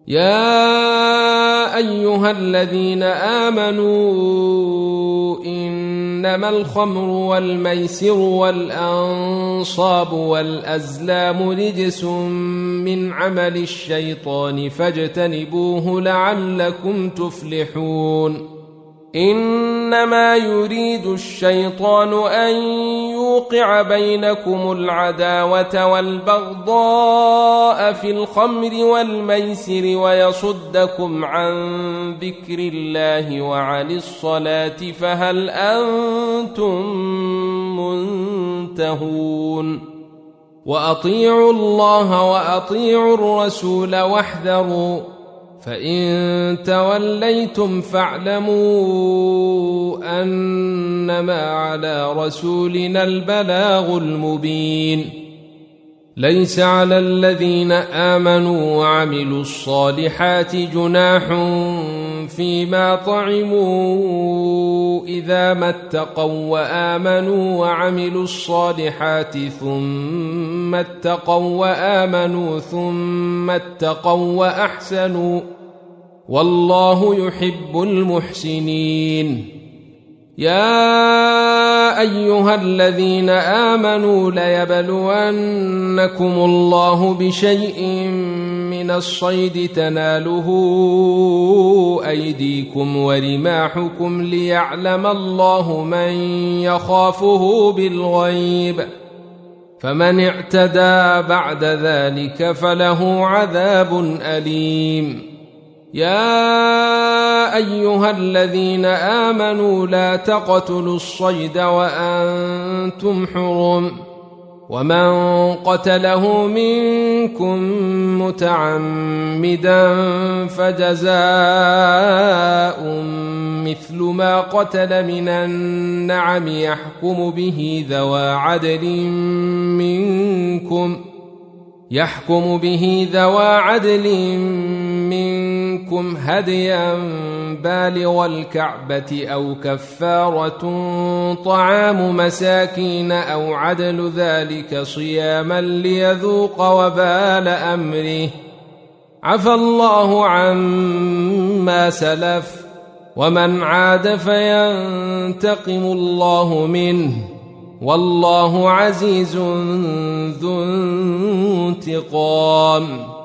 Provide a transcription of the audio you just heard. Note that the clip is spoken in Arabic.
يا أيها الذين آمنوا إنما الخمر والميسر والأنصاب والأزلام رجس من عمل الشيطان فاجتنبوه لعلكم تفلحون إنما يريد الشيطان أن يوقع بينكم العداوة والبغضاء في الخمر والميسر ويصدكم عن ذكر الله وعن الصلاة فهل أنتم منتهون وأطيعوا الله وأطيعوا الرسول واحذروا فإن توليتم فاعلموا أنما على رسولنا البلاغ المبين ليس على الذين آمنوا وعملوا الصالحات جناح فيما طعموا إذا ما اتقوا وآمنوا وعملوا الصالحات ثم اتقوا وآمنوا ثم اتقوا وأحسنوا والله يحب المحسنين يا أيها الذين آمنوا ليبلونكم الله بشيء من الصيد تناله أيديكم ورماحكم ليعلم الله من يخافه بالغيب فمن اعتدى بعد ذلك فله عذاب أليم يا أيها الذين آمنوا لا تقتلوا الصيد وأنتم حرم ومن قتله منكم متعمدا فجزاء مثل ما قتل من النعم يحكم به ذوى عدل منكم هديا بالغ الكعبة أو كفارة طعام مساكين أو عدل ذلك صياما ليذوق وبال أمره عفى الله عما سلف ومن عاد فينتقم الله منه والله عزيز ذو انتقام